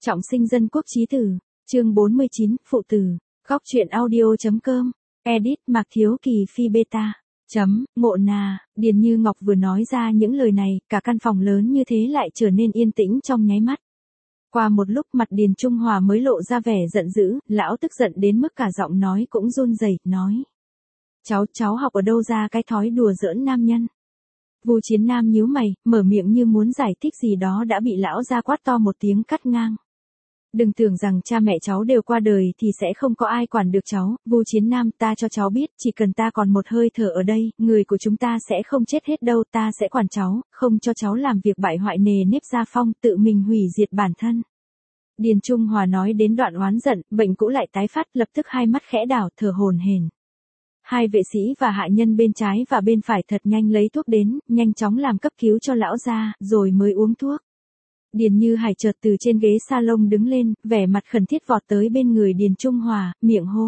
Trọng sinh dân quốc chí tử, chương 49, phụ tử, góc truyện audio.com, edit Mạc Thiếu Kỳ Phi Beta. Ngộ nà, Điền Như Ngọc vừa nói ra những lời này, cả căn phòng lớn như thế lại trở nên yên tĩnh trong nháy mắt. Qua một lúc mặt Điền Trung Hòa mới lộ ra vẻ giận dữ, lão tức giận đến mức cả giọng nói cũng run rẩy, nói. Cháu học ở đâu ra cái thói đùa giỡn nam nhân? Vu Chiến Nam nhíu mày, mở miệng như muốn giải thích gì đó đã bị lão ra quát to một tiếng cắt ngang. Đừng tưởng rằng cha mẹ cháu đều qua đời thì sẽ không có ai quản được cháu, Vu Chiến Nam, ta cho cháu biết, chỉ cần ta còn một hơi thở ở đây, người của chúng ta sẽ không chết hết đâu, ta sẽ quản cháu, không cho cháu làm việc bại hoại nề nếp gia phong, tự mình hủy diệt bản thân. Điền Trung Hòa nói đến đoạn oán giận, bệnh cũ lại tái phát, lập tức hai mắt khẽ đảo, thở hổn hển. Hai vệ sĩ và hạ nhân bên trái và bên phải thật nhanh lấy thuốc đến, nhanh chóng làm cấp cứu cho lão gia, rồi mới uống thuốc. Điền Như Hải chợt từ trên ghế salon đứng lên, vẻ mặt khẩn thiết vọt tới bên người Điền Trung Hòa, miệng hô.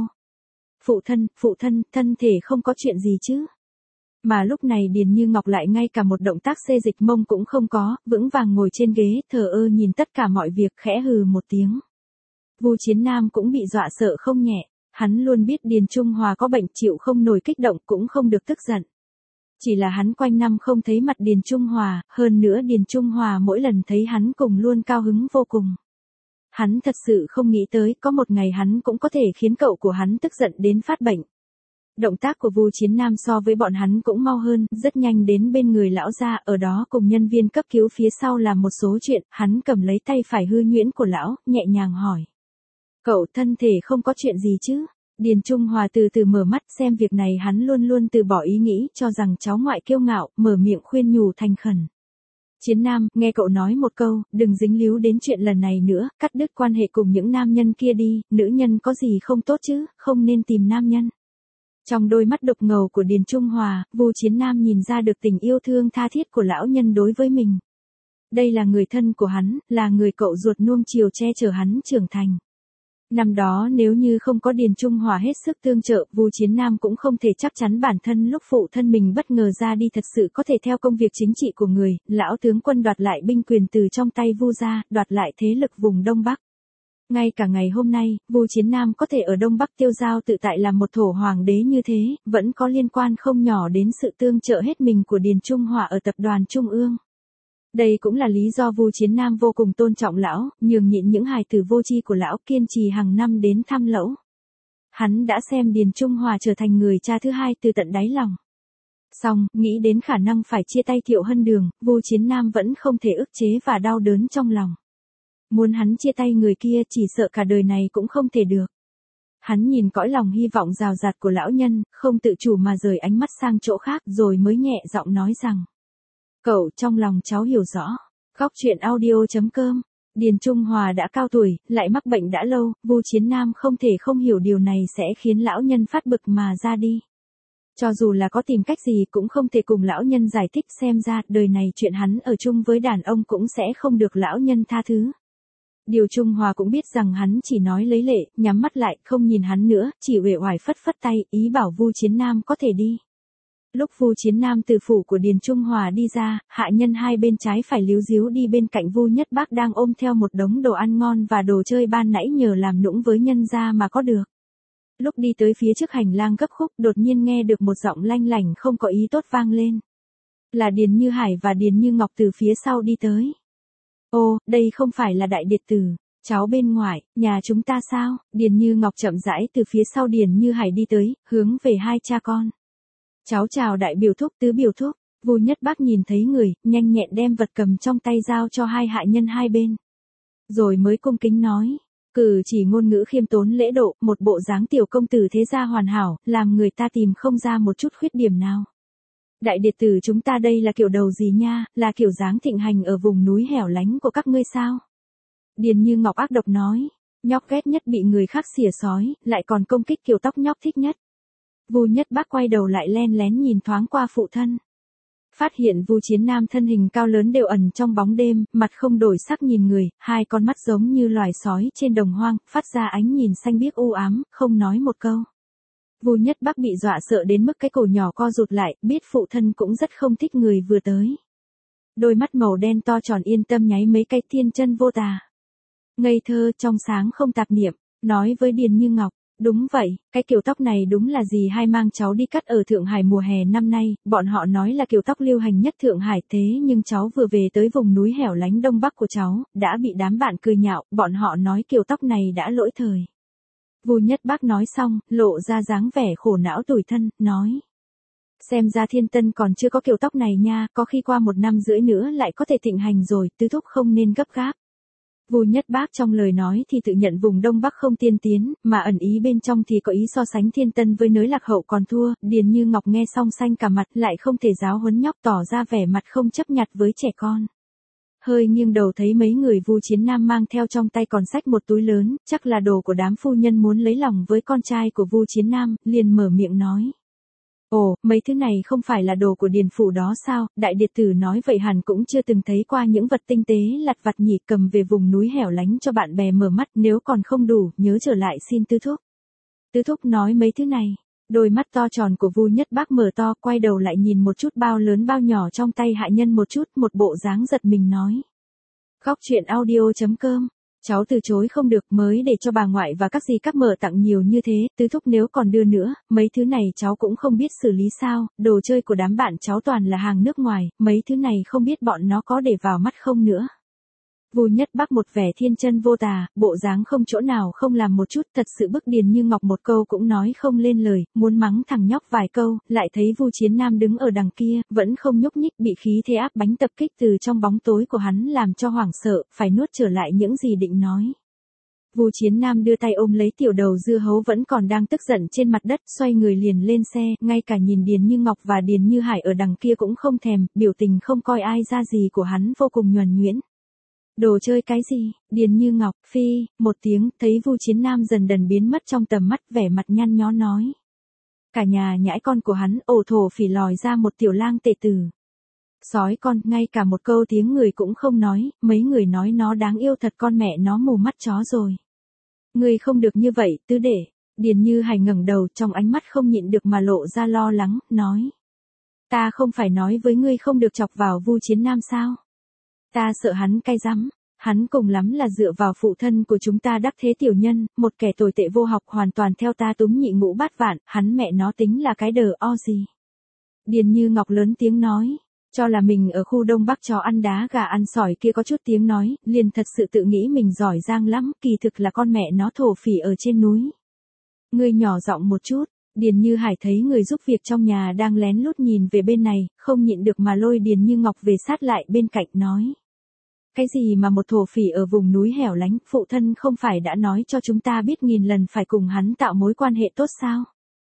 Phụ thân, thân thể không có chuyện gì chứ? Mà lúc này Điền Như Ngọc lại ngay cả một động tác xê dịch mông cũng không có, vững vàng ngồi trên ghế, thờ ơ nhìn tất cả mọi việc, khẽ hừ một tiếng. Vu Chiến Nam cũng bị dọa sợ không nhẹ, hắn luôn biết Điền Trung Hòa có bệnh, chịu không nổi kích động, cũng không được tức giận. Chỉ là hắn quanh năm không thấy mặt Điền Trung Hòa, hơn nữa Điền Trung Hòa mỗi lần thấy hắn cùng luôn cao hứng vô cùng. Hắn thật sự không nghĩ tới có một ngày hắn cũng có thể khiến cậu của hắn tức giận đến phát bệnh. Động tác của Vu Chiến Nam so với bọn hắn cũng mau hơn, rất nhanh đến bên người lão gia, ở đó cùng nhân viên cấp cứu phía sau làm một số chuyện, hắn cầm lấy tay phải hư nhuyễn của lão, nhẹ nhàng hỏi. Cậu thân thể không có chuyện gì chứ? Điền Trung Hòa từ từ mở mắt, xem việc này hắn luôn luôn từ bỏ ý nghĩ, cho rằng cháu ngoại kiêu ngạo, mở miệng khuyên nhủ thành khẩn. Chiến Nam, nghe cậu nói một câu, đừng dính líu đến chuyện lần này nữa, cắt đứt quan hệ cùng những nam nhân kia đi, nữ nhân có gì không tốt chứ, không nên tìm nam nhân. Trong đôi mắt đục ngầu của Điền Trung Hòa, Vu Chiến Nam nhìn ra được tình yêu thương tha thiết của lão nhân đối với mình. Đây là người thân của hắn, là người cậu ruột nuông chiều che chở hắn trưởng thành. Năm đó nếu như không có Điền Trung Hòa hết sức tương trợ, Vu Chiến Nam cũng không thể chắc chắn bản thân lúc phụ thân mình bất ngờ ra đi thật sự có thể theo công việc chính trị của người, lão tướng quân đoạt lại binh quyền từ trong tay Vu gia, đoạt lại thế lực vùng Đông Bắc. Ngay cả ngày hôm nay, Vu Chiến Nam có thể ở Đông Bắc tiêu dao tự tại làm một thổ hoàng đế như thế, vẫn có liên quan không nhỏ đến sự tương trợ hết mình của Điền Trung Hòa ở tập đoàn Trung ương. Đây cũng là lý do Vu Chiến Nam vô cùng tôn trọng lão, nhường nhịn những hài tử vô tri của lão, kiên trì hàng năm đến thăm lẫu. Hắn đã xem Điền Trung Hòa trở thành người cha thứ hai từ tận đáy lòng. Song, nghĩ đến khả năng phải chia tay Thiệu Hân Đường, Vu Chiến Nam vẫn không thể ức chế và đau đớn trong lòng. Muốn hắn chia tay người kia chỉ sợ cả đời này cũng không thể được. Hắn nhìn cõi lòng hy vọng rào rạt của lão nhân, không tự chủ mà rời ánh mắt sang chỗ khác rồi mới nhẹ giọng nói rằng. Cậu, trong lòng cháu hiểu rõ. Góc truyện audio.com, Điền Trung Hòa đã cao tuổi, lại mắc bệnh đã lâu, Vu Chiến Nam không thể không hiểu điều này sẽ khiến lão nhân phát bực mà ra đi. Cho dù là có tìm cách gì cũng không thể cùng lão nhân giải thích, xem ra đời này chuyện hắn ở chung với đàn ông cũng sẽ không được lão nhân tha thứ. Điều Trung Hòa cũng biết rằng hắn chỉ nói lấy lệ, nhắm mắt lại, không nhìn hắn nữa, chỉ uể oải phất phất tay, ý bảo Vu Chiến Nam có thể đi. Lúc Vu Chiến Nam từ phủ của Điền Trung Hòa đi ra, hạ nhân hai bên trái phải líu díu đi bên cạnh Vu Nhất Bác đang ôm theo một đống đồ ăn ngon và đồ chơi ban nãy nhờ làm nũng với nhân gia mà có được. Lúc đi tới phía trước hành lang gấp khúc, đột nhiên nghe được một giọng lanh lảnh không có ý tốt vang lên. Là Điền Như Hải và Điền Như Ngọc từ phía sau đi tới. Ô, đây không phải là đại điệt tử, cháu bên ngoài, nhà chúng ta sao? Điền Như Ngọc chậm rãi từ phía sau Điền Như Hải đi tới, hướng về hai cha con. Cháu chào đại biểu thúc, tứ biểu thúc. Vu Nhất Bác nhìn thấy người, nhanh nhẹn đem vật cầm trong tay giao cho hai hạ nhân hai bên. Rồi mới cung kính nói, cử chỉ ngôn ngữ khiêm tốn lễ độ, một bộ dáng tiểu công tử thế gia hoàn hảo, làm người ta tìm không ra một chút khuyết điểm nào. Đại điệt tử chúng ta đây là kiểu đầu gì nha, là kiểu dáng thịnh hành ở vùng núi hẻo lánh của các ngươi sao? Điền Như Ngọc ác độc nói, nhóc ghét nhất bị người khác xỉa xói, lại còn công kích kiểu tóc nhóc thích nhất. Vu Nhất Bác quay đầu lại len lén nhìn thoáng qua phụ thân. Phát hiện Vu Chiến Nam thân hình cao lớn đều ẩn trong bóng đêm, mặt không đổi sắc nhìn người, hai con mắt giống như loài sói trên đồng hoang, phát ra ánh nhìn xanh biếc u ám, không nói một câu. Vu Nhất Bác bị dọa sợ đến mức cái cổ nhỏ co rụt lại, biết phụ thân cũng rất không thích người vừa tới. Đôi mắt màu đen to tròn yên tâm nháy mấy cái thiên chân vô tà. ngây thơ, trong sáng không tạp niệm, nói với Điền Như Ngọc. Đúng vậy, cái kiểu tóc này đúng là dì hai mang cháu đi cắt ở Thượng Hải mùa hè năm nay, bọn họ nói là kiểu tóc lưu hành nhất Thượng Hải, thế nhưng cháu vừa về tới vùng núi hẻo lánh đông bắc của cháu, đã bị đám bạn cười nhạo, bọn họ nói kiểu tóc này đã lỗi thời. Vu Nhất Bác nói xong, lộ ra dáng vẻ khổ não tủi thân, nói. Xem ra Thiên Tân còn chưa có kiểu tóc này nha, có khi qua 1 năm rưỡi nữa lại có thể thịnh hành rồi, tứ thúc không nên gấp gáp. Vu Nhất Bác trong lời nói thì tự nhận vùng Đông Bắc không tiên tiến, mà ẩn ý bên trong thì có ý so sánh Thiên Tân với nới Lạc Hậu còn thua, Điền Như Ngọc nghe xong xanh cả mặt lại không thể giáo huấn nhóc tỏ ra vẻ mặt không chấp nhặt với trẻ con. Hơi nghiêng đầu thấy mấy người Vu Chiến Nam mang theo trong tay còn xách một túi lớn, chắc là đồ của đám phu nhân muốn lấy lòng với con trai của Vu Chiến Nam, liền mở miệng nói. Ồ, mấy thứ này không phải là đồ của Điền phủ đó sao, đại điệt tử nói vậy hẳn cũng chưa từng thấy qua những vật tinh tế lặt vặt nhỉ, cầm về vùng núi hẻo lánh cho bạn bè mở mắt, nếu còn không đủ, nhớ trở lại xin tứ thúc. Tứ thúc nói mấy thứ này, đôi mắt to tròn của Vu Nhất Bác mở to, quay đầu lại nhìn một chút bao lớn bao nhỏ trong tay hạ nhân một chút, một bộ dáng giật mình nói. Góc truyện audio.com. Cháu từ chối không được, mới để cho bà ngoại và các dì các mở tặng nhiều như thế, tứ thúc nếu còn đưa nữa, mấy thứ này cháu cũng không biết xử lý sao, đồ chơi của đám bạn cháu toàn là hàng nước ngoài, mấy thứ này không biết bọn nó có để vào mắt không nữa. Vu Nhất Bác một vẻ thiên chân vô tà, bộ dáng không chỗ nào không làm một chút, thật sự bức Điền Như Ngọc một câu cũng nói không lên lời, muốn mắng thằng nhóc vài câu, lại thấy Vu Chiến Nam đứng ở đằng kia, vẫn không nhúc nhích, bị khí thế áp bánh tập kích từ trong bóng tối của hắn làm cho hoảng sợ, phải nuốt trở lại những gì định nói. Vu Chiến Nam đưa tay ôm lấy tiểu đầu dưa hấu vẫn còn đang tức giận trên mặt đất, xoay người liền lên xe, ngay cả nhìn Điền Như Ngọc và Điền Như Hải ở đằng kia cũng không thèm, biểu tình không coi ai ra gì của hắn vô cùng nhuần nhuyễn. Đồ chơi cái gì? Điền Như Ngọc, phi, một tiếng, thấy Vu Chiến Nam dần dần biến mất trong tầm mắt, vẻ mặt nhăn nhó nói. Cả nhà nhãi con của hắn, ổ thổ phỉ lòi ra một tiểu lang tệ tử. Sói con, ngay cả một câu tiếng người cũng không nói, mấy người nói nó đáng yêu thật, con mẹ nó mù mắt chó rồi. Người không được như vậy, tứ đệ. Điền Như Hải ngẩng đầu, trong ánh mắt không nhịn được mà lộ ra lo lắng, nói. Ta không phải nói với ngươi không được chọc vào Vu Chiến Nam sao? Ta sợ hắn cay rắm, hắn cùng lắm là dựa vào phụ thân của chúng ta đắc thế tiểu nhân, một kẻ tồi tệ vô học hoàn toàn theo ta túm nhị ngũ bát vạn, hắn mẹ nó tính là cái đờ o gì. Điền Như Ngọc lớn tiếng nói, cho là mình ở khu Đông Bắc chó ăn đá gà ăn sỏi kia có chút tiếng nói, liền thật sự tự nghĩ mình giỏi giang lắm, kỳ thực là con mẹ nó thổ phỉ ở trên núi. Ngươi nhỏ giọng một chút. Điền Như Hải thấy người giúp việc trong nhà đang lén lút nhìn về bên này, không nhịn được mà lôi Điền Như Ngọc về sát lại bên cạnh nói. Cái gì mà một thổ phỉ ở vùng núi hẻo lánh, phụ thân không phải đã nói cho chúng ta biết 1000 lần phải cùng hắn tạo mối quan hệ tốt sao?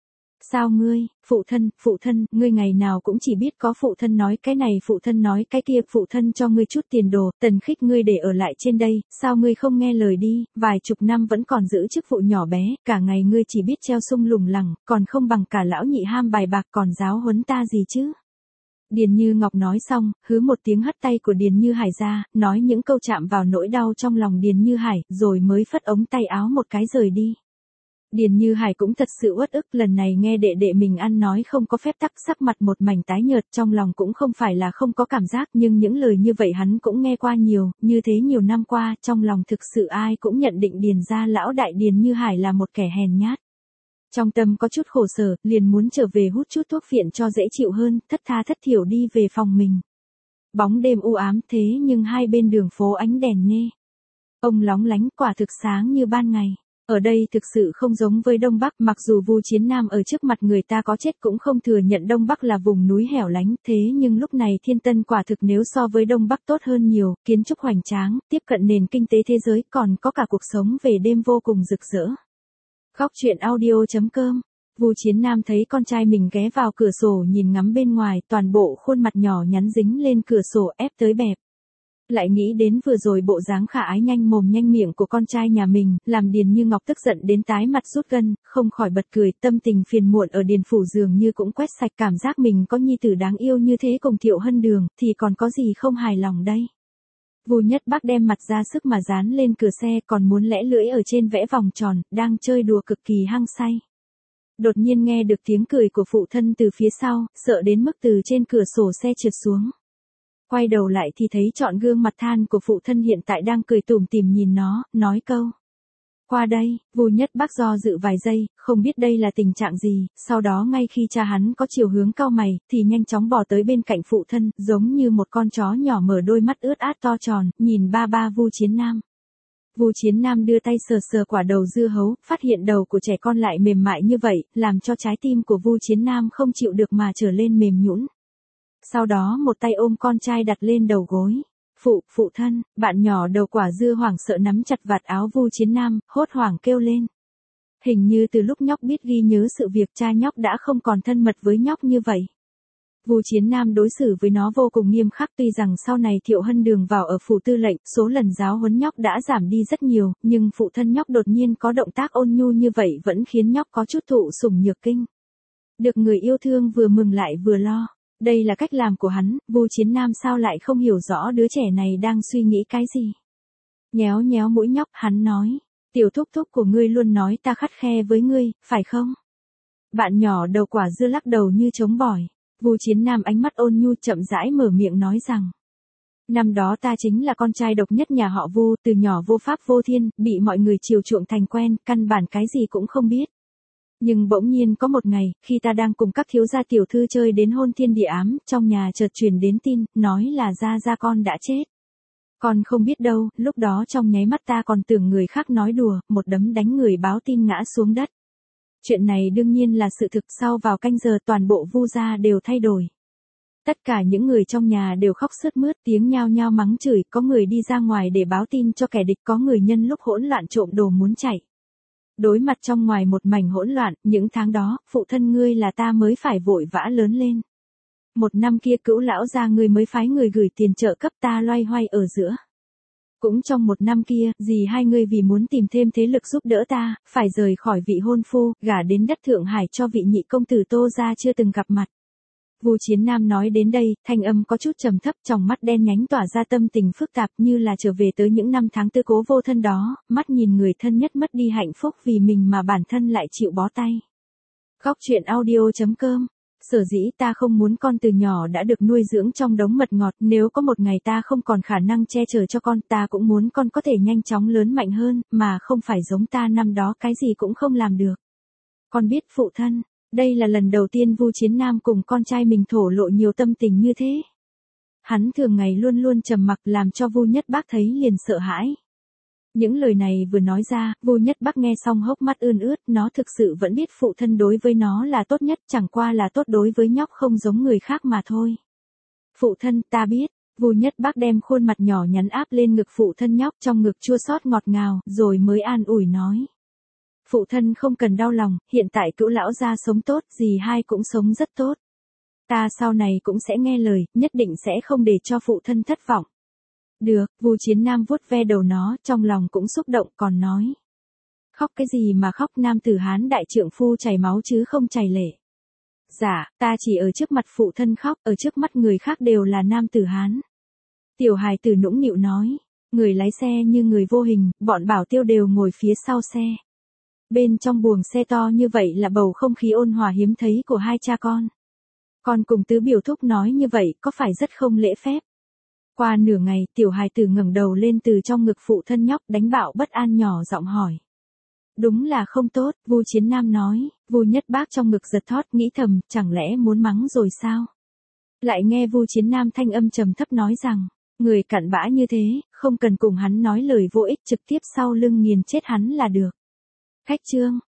Sao ngươi, phụ thân, ngươi ngày nào cũng chỉ biết có phụ thân nói cái này, phụ thân nói cái kia, phụ thân cho ngươi chút tiền đồ, Tần Khích ngươi để ở lại trên đây, sao ngươi không nghe lời đi, vài chục năm vẫn còn giữ chức vụ nhỏ bé, cả ngày ngươi chỉ biết treo sung lủng lẳng, còn không bằng cả lão nhị ham bài bạc còn giáo huấn ta gì chứ. Điền Như Ngọc nói xong, hứ một tiếng hất tay của Điền Như Hải ra, nói những câu chạm vào nỗi đau trong lòng Điền Như Hải, rồi mới phất ống tay áo một cái rời đi. Điền Như Hải cũng thật sự uất ức, lần này nghe đệ đệ mình ăn nói không có phép tắc, sắc mặt một mảnh tái nhợt, trong lòng cũng không phải là không có cảm giác, nhưng những lời như vậy hắn cũng nghe qua nhiều, như thế nhiều năm qua, trong lòng thực sự ai cũng nhận định Điền gia lão đại Điền Như Hải là một kẻ hèn nhát. Trong tâm có chút khổ sở, liền muốn trở về hút chút thuốc phiện cho dễ chịu hơn, thất tha thất thiểu đi về phòng mình. Bóng đêm u ám thế nhưng hai bên đường phố ánh đèn nê. Ông lóng lánh, quả thực sáng như ban ngày. Ở đây thực sự không giống với Đông Bắc, mặc dù Vu Chiến Nam ở trước mặt người ta có chết cũng không thừa nhận Đông Bắc là vùng núi hẻo lánh, thế nhưng lúc này Thiên Tân quả thực nếu so với Đông Bắc tốt hơn nhiều, kiến trúc hoành tráng, tiếp cận nền kinh tế thế giới, còn có cả cuộc sống về đêm vô cùng rực rỡ. Góc truyện audio.com. Vu Chiến Nam thấy con trai mình ghé vào cửa sổ nhìn ngắm bên ngoài, toàn bộ khuôn mặt nhỏ nhắn dính lên cửa sổ ép tới bẹp. Lại nghĩ đến vừa rồi bộ dáng khả ái nhanh mồm nhanh miệng của con trai nhà mình, làm Điền Như Ngọc tức giận đến tái mặt rút gân, không khỏi bật cười, tâm tình phiền muộn ở Điền phủ dường như cũng quét sạch, cảm giác mình có nhi tử đáng yêu như thế cùng Thiệu Hân Đường, thì còn có gì không hài lòng đây. Vu Nhất Bác đem mặt ra sức mà dán lên cửa xe, còn muốn lẽ lưỡi ở trên vẽ vòng tròn, đang chơi đùa cực kỳ hăng say. Đột nhiên nghe được tiếng cười của phụ thân từ phía sau, sợ đến mức từ trên cửa sổ xe trượt xuống. Quay đầu lại thì thấy trọn gương mặt than của phụ thân hiện tại đang cười tủm tỉm nhìn nó, nói câu. Qua đây, Vu Nhất Bác do dự vài giây, không biết đây là tình trạng gì, sau đó ngay khi cha hắn có chiều hướng cau mày, thì nhanh chóng bò tới bên cạnh phụ thân, giống như một con chó nhỏ mở đôi mắt ướt át to tròn, nhìn ba Vu Chiến Nam. Vu Chiến Nam đưa tay sờ sờ quả đầu dưa hấu, phát hiện đầu của trẻ con lại mềm mại như vậy, làm cho trái tim của Vu Chiến Nam không chịu được mà trở lên mềm nhũn. Sau đó một tay ôm con trai đặt lên đầu gối. Phụ thân, bạn nhỏ đầu quả dưa hoảng sợ nắm chặt vạt áo Vu Chiến Nam, hốt hoảng kêu lên. Hình như từ lúc nhóc biết ghi nhớ sự việc cha nhóc đã không còn thân mật với nhóc như vậy. Vu Chiến Nam đối xử với nó vô cùng nghiêm khắc, tuy rằng sau này Thiệu Hân Đường vào ở phủ tư lệnh, số lần giáo huấn nhóc đã giảm đi rất nhiều, nhưng phụ thân nhóc đột nhiên có động tác ôn nhu như vậy vẫn khiến nhóc có chút thụ sủng nhược kinh. Được người yêu thương vừa mừng lại vừa lo. Đây là cách làm của hắn, Vu Chiến Nam sao lại không hiểu rõ đứa trẻ này đang suy nghĩ cái gì. Nhéo nhéo mũi nhóc, hắn nói, tiểu thúc thúc của ngươi luôn nói ta khắt khe với ngươi, phải không? Bạn nhỏ đầu quả dưa lắc đầu như trống bỏi. Vu Chiến Nam ánh mắt ôn nhu chậm rãi mở miệng nói rằng, năm đó ta chính là con trai độc nhất nhà họ Vu, từ nhỏ vô pháp vô thiên, bị mọi người chiều chuộng thành quen, căn bản cái gì cũng không biết. Nhưng bỗng nhiên có một ngày, khi ta đang cùng các thiếu gia tiểu thư chơi đến hôn thiên địa ám, trong nhà chợt truyền đến tin, nói là gia con đã chết. Con không biết đâu, lúc đó trong nháy mắt ta còn tưởng người khác nói đùa, một đấm đánh người báo tin ngã xuống đất. Chuyện này đương nhiên là sự thực, sau vào canh giờ toàn bộ Vu gia đều thay đổi. Tất cả những người trong nhà đều khóc sướt mướt, tiếng nhao nhao mắng chửi, có người đi ra ngoài để báo tin cho kẻ địch, có người nhân lúc hỗn loạn trộm đồ muốn chạy. Đối mặt trong ngoài một mảnh hỗn loạn, những tháng đó, phụ thân ngươi là ta mới phải vội vã lớn lên. Một năm kia Cữu lão gia ngươi mới phái người gửi tiền trợ cấp ta loay hoay ở giữa. Cũng trong một năm kia, dì hai ngươi vì muốn tìm thêm thế lực giúp đỡ ta, phải rời khỏi vị hôn phu, gả đến đất Thượng Hải cho vị nhị công tử Tô gia chưa từng gặp mặt. Vu Chiến Nam nói đến đây, thanh âm có chút trầm thấp, trong mắt đen nhánh tỏa ra tâm tình phức tạp như là trở về tới những năm tháng tư cố vô thân đó, mắt nhìn người thân nhất mất đi hạnh phúc vì mình mà bản thân lại chịu bó tay. Góc truyện audio.com. Sở dĩ ta không muốn con từ nhỏ đã được nuôi dưỡng trong đống mật ngọt, nếu có một ngày ta không còn khả năng che chở cho con, ta cũng muốn con có thể nhanh chóng lớn mạnh hơn, mà không phải giống ta năm đó cái gì cũng không làm được. Con biết phụ thân. Đây là lần đầu tiên Vu Chiến Nam cùng con trai mình thổ lộ nhiều tâm tình như thế. Hắn thường ngày luôn luôn trầm mặc làm cho Vu Nhất Bác thấy liền sợ hãi. Những lời này vừa nói ra, Vu Nhất Bác nghe xong hốc mắt ươn ướt, nó thực sự vẫn biết phụ thân đối với nó là tốt nhất, chẳng qua là tốt đối với nhóc không giống người khác mà thôi. Phụ thân, ta biết. Vu Nhất Bác đem khuôn mặt nhỏ nhắn áp lên ngực phụ thân nhóc, trong ngực chua xót ngọt ngào, rồi mới an ủi nói. Phụ thân không cần đau lòng, hiện tại Cữu lão gia sống tốt, dì hai cũng sống rất tốt. Ta sau này cũng sẽ nghe lời, nhất định sẽ không để cho phụ thân thất vọng. Được, Vu Chiến Nam vuốt ve đầu nó, trong lòng cũng xúc động, còn nói. Khóc cái gì mà khóc, nam tử Hán đại trượng phu chảy máu chứ không chảy lệ. Dạ, ta chỉ ở trước mặt phụ thân khóc, ở trước mắt người khác đều là nam tử Hán. Tiểu hài tử nũng nịu nói, người lái xe như người vô hình, bọn Bảo Tiêu đều ngồi phía sau xe. Bên trong buồng xe to như vậy là bầu không khí ôn hòa hiếm thấy của hai cha con. Con cùng tứ biểu thúc nói như vậy có phải rất không lễ phép. Qua nửa ngày, tiểu hài tử ngẩng đầu lên từ trong ngực phụ thân nhóc, đánh bạo bất an nhỏ giọng hỏi. Đúng là không tốt, Vu Chiến Nam nói. Vu Nhất Bác trong ngực giật thót, nghĩ thầm, chẳng lẽ muốn mắng rồi sao? Lại nghe Vu Chiến Nam thanh âm trầm thấp nói rằng, người cặn bã như thế, không cần cùng hắn nói lời vô ích, trực tiếp sau lưng nghiền chết hắn là được. Khách chương.